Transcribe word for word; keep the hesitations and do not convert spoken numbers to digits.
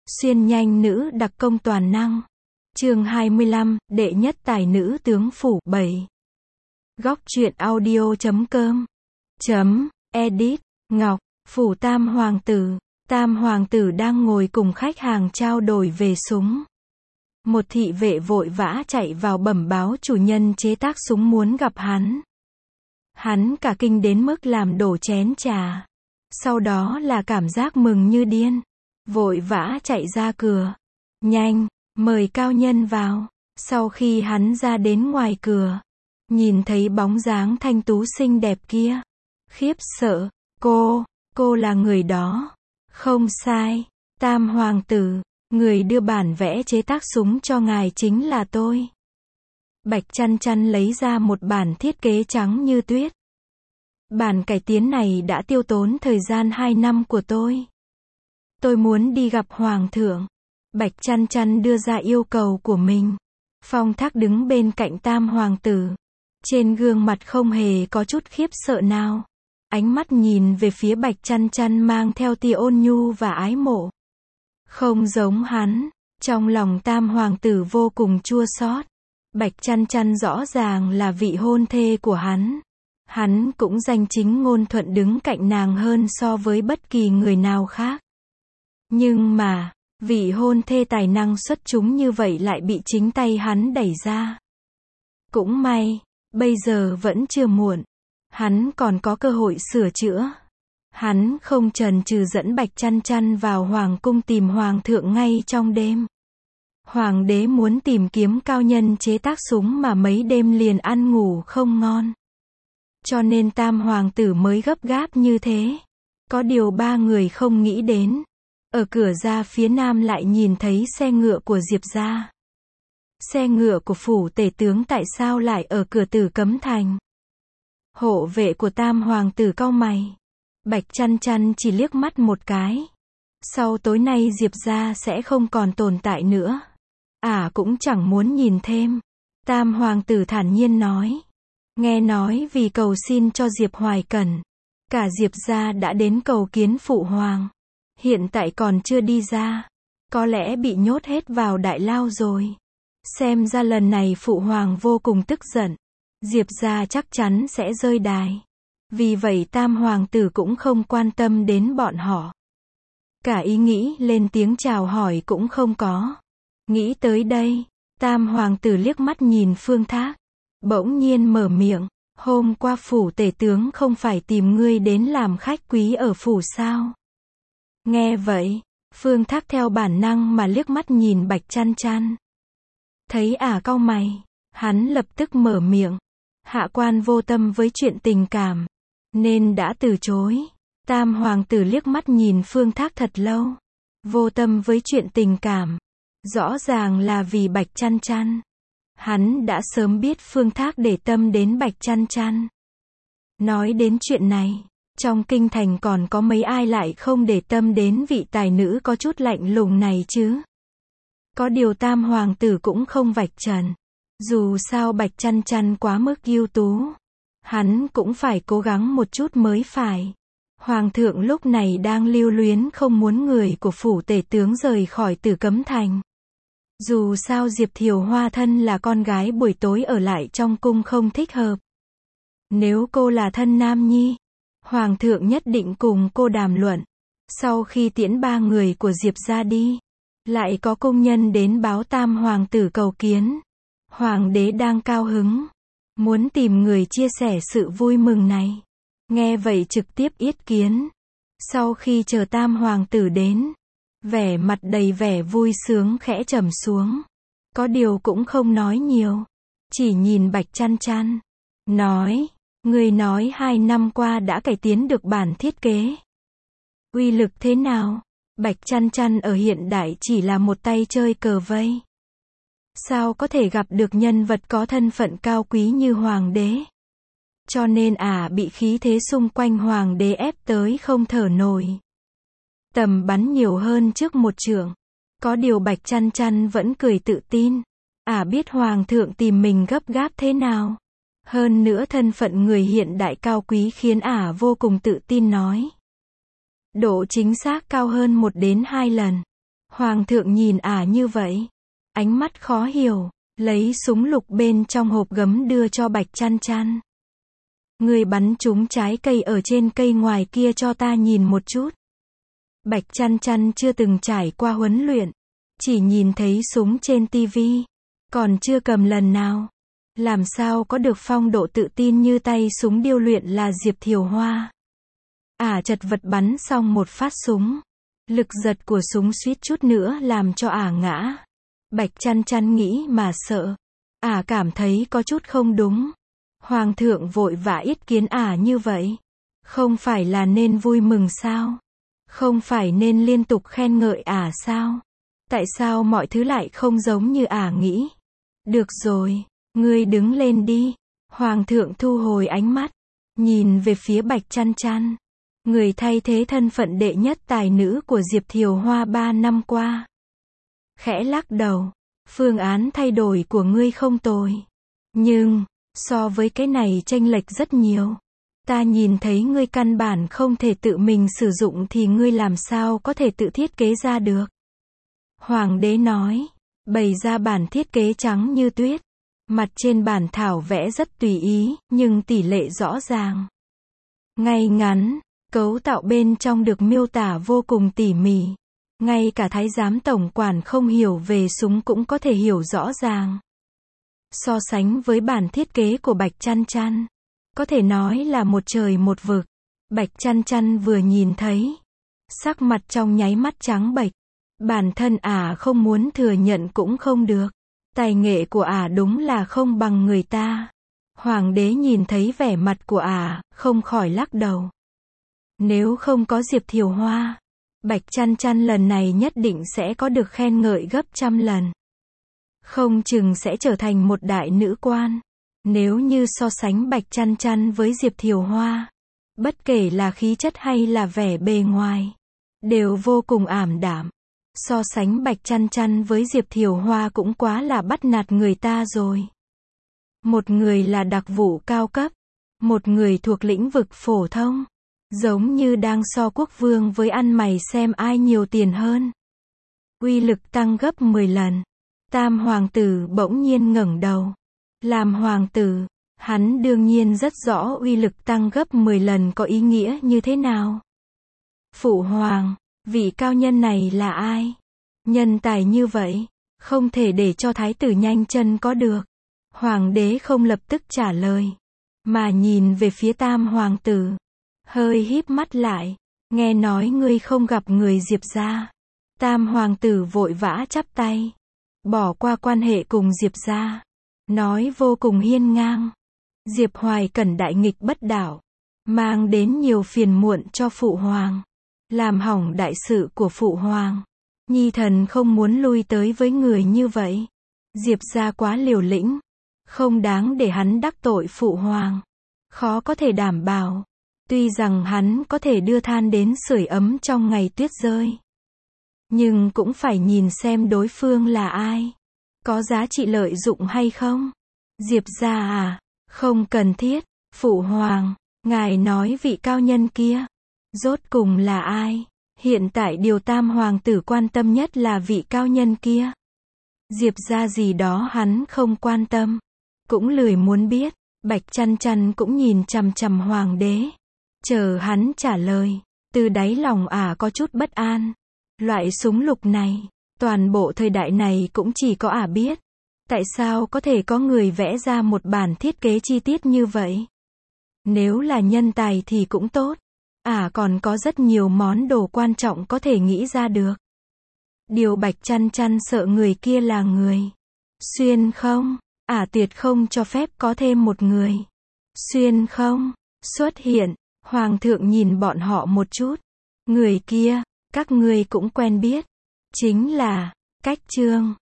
Xuyên nhanh nữ đặc công toàn năng. Chương hai mươi lăm, đệ nhất tài nữ tướng phủ. bảy. Góc truyện audio chấm com chấm edit. Ngọc, phủ tam hoàng tử. Tam hoàng tử đang ngồi cùng khách hàng trao đổi về súng. Một thị vệ vội vã chạy vào bẩm báo chủ nhân chế tác súng muốn gặp hắn. Hắn cả kinh đến mức làm đổ chén trà. Sau đó là cảm giác mừng như điên. Vội vã chạy ra cửa. Nhanh, mời cao nhân vào. Sau khi hắn ra đến ngoài cửa, nhìn thấy bóng dáng thanh tú xinh đẹp kia. Khiếp sợ, cô, cô là người đó. Không sai, tam hoàng tử, người đưa bản vẽ chế tác súng cho ngài chính là tôi. Bạch Chăn Chăn lấy ra một bản thiết kế trắng như tuyết. Bản cải tiến này đã tiêu tốn thời gian hai năm của tôi. Tôi muốn đi gặp hoàng thượng. Bạch Chăn Chăn đưa ra yêu cầu của mình. Phong Thác đứng bên cạnh tam hoàng tử. Trên gương mặt không hề có chút khiếp sợ nào. Ánh mắt nhìn về phía Bạch Chăn Chăn mang theo tia ôn nhu và ái mộ. Không giống hắn, trong lòng tam hoàng tử vô cùng chua xót. Bạch Chăn Chăn rõ ràng là vị hôn thê của hắn. Hắn cũng danh chính ngôn thuận đứng cạnh nàng hơn so với bất kỳ người nào khác. Nhưng mà, vị hôn thê tài năng xuất chúng như vậy lại bị chính tay hắn đẩy ra. Cũng may, bây giờ vẫn chưa muộn. Hắn còn có cơ hội sửa chữa. Hắn không chần chừ dẫn Bạch Chăn Chăn vào hoàng cung tìm hoàng thượng ngay trong đêm. Hoàng đế muốn tìm kiếm cao nhân chế tác súng mà mấy đêm liền ăn ngủ không ngon. Cho nên tam hoàng tử mới gấp gáp như thế. Có điều ba người không nghĩ đến. Ở cửa ra phía nam lại nhìn thấy xe ngựa của Diệp gia. Xe ngựa của phủ tể tướng tại sao lại ở cửa Tử Cấm Thành? Hộ vệ của tam hoàng tử cau mày. Bạch Chăn Chăn chỉ liếc mắt một cái. Sau tối nay Diệp gia sẽ không còn tồn tại nữa. À cũng chẳng muốn nhìn thêm. Tam hoàng tử thản nhiên nói. Nghe nói vì cầu xin cho Diệp Hoài Cẩn, cả Diệp gia đã đến cầu kiến phụ hoàng. Hiện tại còn chưa đi ra. Có lẽ bị nhốt hết vào đại lao rồi. Xem ra lần này phụ hoàng vô cùng tức giận. Diệp gia chắc chắn sẽ rơi đài. Vì vậy tam hoàng tử cũng không quan tâm đến bọn họ. Cả ý nghĩ lên tiếng chào hỏi cũng không có. Nghĩ tới đây, tam hoàng tử liếc mắt nhìn Phương Thác. Bỗng nhiên mở miệng. Hôm qua phủ tể tướng không phải tìm ngươi đến làm khách quý ở phủ sao? Nghe vậy, Phương Thác theo bản năng mà liếc mắt nhìn Bạch Chăn Chăn. Thấy ả cau mày, hắn lập tức mở miệng. Hạ quan vô tâm với chuyện tình cảm, nên đã từ chối. Tam hoàng tử liếc mắt nhìn Phương Thác thật lâu. Vô tâm với chuyện tình cảm. Rõ ràng là vì Bạch Chăn Chăn. Hắn đã sớm biết Phương Thác để tâm đến Bạch Chăn Chăn. Nói đến chuyện này, trong kinh thành còn có mấy ai lại không để tâm đến vị tài nữ có chút lạnh lùng này chứ? Có điều tam hoàng tử cũng không vạch trần. Dù sao Bạch Chăn Chăn quá mức ưu tú. Hắn cũng phải cố gắng một chút mới phải. Hoàng thượng lúc này đang lưu luyến không muốn người của phủ tể tướng rời khỏi Tử Cấm Thành. Dù sao Diệp Thiều Hoa thân là con gái buổi tối ở lại trong cung không thích hợp. Nếu cô là thân nam nhi, hoàng thượng nhất định cùng cô đàm luận. Sau khi tiễn ba người của Diệp ra đi, lại có công nhân đến báo tam hoàng tử cầu kiến. Hoàng đế đang cao hứng, muốn tìm người chia sẻ sự vui mừng này. Nghe vậy trực tiếp yết kiến. Sau khi chờ tam hoàng tử đến, vẻ mặt đầy vẻ vui sướng khẽ trầm xuống. Có điều cũng không nói nhiều. Chỉ nhìn Bạch Chăn Chăn. Nói, người nói hai năm qua đã cải tiến được bản thiết kế. Uy lực thế nào? Bạch Chăn Chăn ở hiện đại chỉ là một tay chơi cờ vây. Sao có thể gặp được nhân vật có thân phận cao quý như hoàng đế? Cho nên ả à bị khí thế xung quanh hoàng đế ép tới không thở nổi. Tầm bắn nhiều hơn trước một trượng. Có điều Bạch Chăn Chăn vẫn cười tự tin. Ả à biết hoàng thượng tìm mình gấp gáp thế nào. Hơn nữa thân phận người hiện đại cao quý khiến ả à vô cùng tự tin nói. Độ chính xác cao hơn một đến hai lần. Hoàng thượng nhìn ả như vậy, ánh mắt khó hiểu, lấy súng lục bên trong hộp gấm đưa cho Bạch Chăn Chăn. Người bắn trúng trái cây ở trên cây ngoài kia cho ta nhìn một chút. Bạch Chăn Chăn chưa từng trải qua huấn luyện, chỉ nhìn thấy súng trên tivi, còn chưa cầm lần nào. Làm sao có được phong độ tự tin như tay súng điêu luyện là Diệp Thiều Hoa. Ả chật vật bắn xong một phát súng. Lực giật của súng suýt chút nữa làm cho ả ngã. Bạch Chăn Chăn nghĩ mà sợ. Ả cảm thấy có chút không đúng. Hoàng thượng vội vã yết kiến ả như vậy. Không phải là nên vui mừng sao? Không phải nên liên tục khen ngợi ả sao? Tại sao mọi thứ lại không giống như ả nghĩ? Được rồi, ngươi đứng lên đi. Hoàng thượng thu hồi ánh mắt, nhìn về phía Bạch Chăn Chăn. Người thay thế thân phận đệ nhất tài nữ của Diệp Thiều Hoa ba năm qua. Khẽ lắc đầu, phương án thay đổi của ngươi không tồi. Nhưng, so với cái này chênh lệch rất nhiều. Ta nhìn thấy ngươi căn bản không thể tự mình sử dụng thì ngươi làm sao có thể tự thiết kế ra được. Hoàng đế nói, bày ra bản thiết kế trắng như tuyết. Mặt trên bản thảo vẽ rất tùy ý, nhưng tỷ lệ rõ ràng. Ngay ngắn, cấu tạo bên trong được miêu tả vô cùng tỉ mỉ. Ngay cả thái giám tổng quản không hiểu về súng cũng có thể hiểu rõ ràng. So sánh với bản thiết kế của Bạch Chăn Chăn, có thể nói là một trời một vực. Bạch Chăn Chăn vừa nhìn thấy, sắc mặt trong nháy mắt trắng bệch. Bản thân ả không muốn thừa nhận cũng không được. Tài nghệ của ả đúng là không bằng người ta. Hoàng đế nhìn thấy vẻ mặt của ả, không khỏi lắc đầu. Nếu không có Diệp Thiều Hoa, Bạch Chăn Chăn lần này nhất định sẽ có được khen ngợi gấp trăm lần. Không chừng sẽ trở thành một đại nữ quan. Nếu như so sánh Bạch Chăn Chăn với Diệp Thiều Hoa, bất kể là khí chất hay là vẻ bề ngoài, đều vô cùng ảm đạm. So sánh Bạch Chăn Chăn với Diệp Thiều Hoa cũng quá là bắt nạt người ta rồi. Một người là đặc vụ cao cấp, một người thuộc lĩnh vực phổ thông. Giống như đang so quốc vương với ăn mày xem ai nhiều tiền hơn. Uy lực tăng gấp mười lần. Tam hoàng tử bỗng nhiên ngẩng đầu. Làm hoàng tử, hắn đương nhiên rất rõ uy lực tăng gấp mười lần có ý nghĩa như thế nào. Phụ hoàng, vị cao nhân này là ai? Nhân tài như vậy, không thể để cho thái tử nhanh chân có được. Hoàng đế không lập tức trả lời, mà nhìn về phía tam hoàng tử. Hơi híp mắt lại, nghe nói ngươi không gặp người Diệp gia. Tam hoàng tử vội vã chắp tay, bỏ qua quan hệ cùng Diệp gia, nói vô cùng hiên ngang. Diệp Hoài Cẩn đại nghịch bất đạo, mang đến nhiều phiền muộn cho phụ hoàng, làm hỏng đại sự của phụ hoàng. Nhi thần không muốn lui tới với người như vậy. Diệp gia quá liều lĩnh, không đáng để hắn đắc tội phụ hoàng. Khó có thể đảm bảo. Tuy rằng hắn có thể đưa than đến sưởi ấm trong ngày tuyết rơi, nhưng cũng phải nhìn xem đối phương là ai, có giá trị lợi dụng hay không. Diệp gia à, không cần thiết. Phụ hoàng, ngài nói vị cao nhân kia, rốt cùng là ai? Hiện tại điều tam hoàng tử quan tâm nhất là vị cao nhân kia. Diệp gia gì đó hắn không quan tâm, cũng lười muốn biết. Bạch Chăn Chăn cũng nhìn chằm chằm hoàng đế, chờ hắn trả lời. Từ đáy lòng ả có chút bất an. Loại súng lục này, toàn bộ thời đại này cũng chỉ có ả biết. Tại sao có thể có người vẽ ra một bản thiết kế chi tiết như vậy? Nếu là nhân tài thì cũng tốt. Ả còn có rất nhiều món đồ quan trọng có thể nghĩ ra được. Điều Bạch Chăn Chăn sợ người kia là người xuyên không. Ả tuyệt không cho phép có thêm một người xuyên không xuất hiện. Hoàng thượng nhìn bọn họ một chút. Người kia, các ngươi cũng quen biết. Chính là Cách Trương.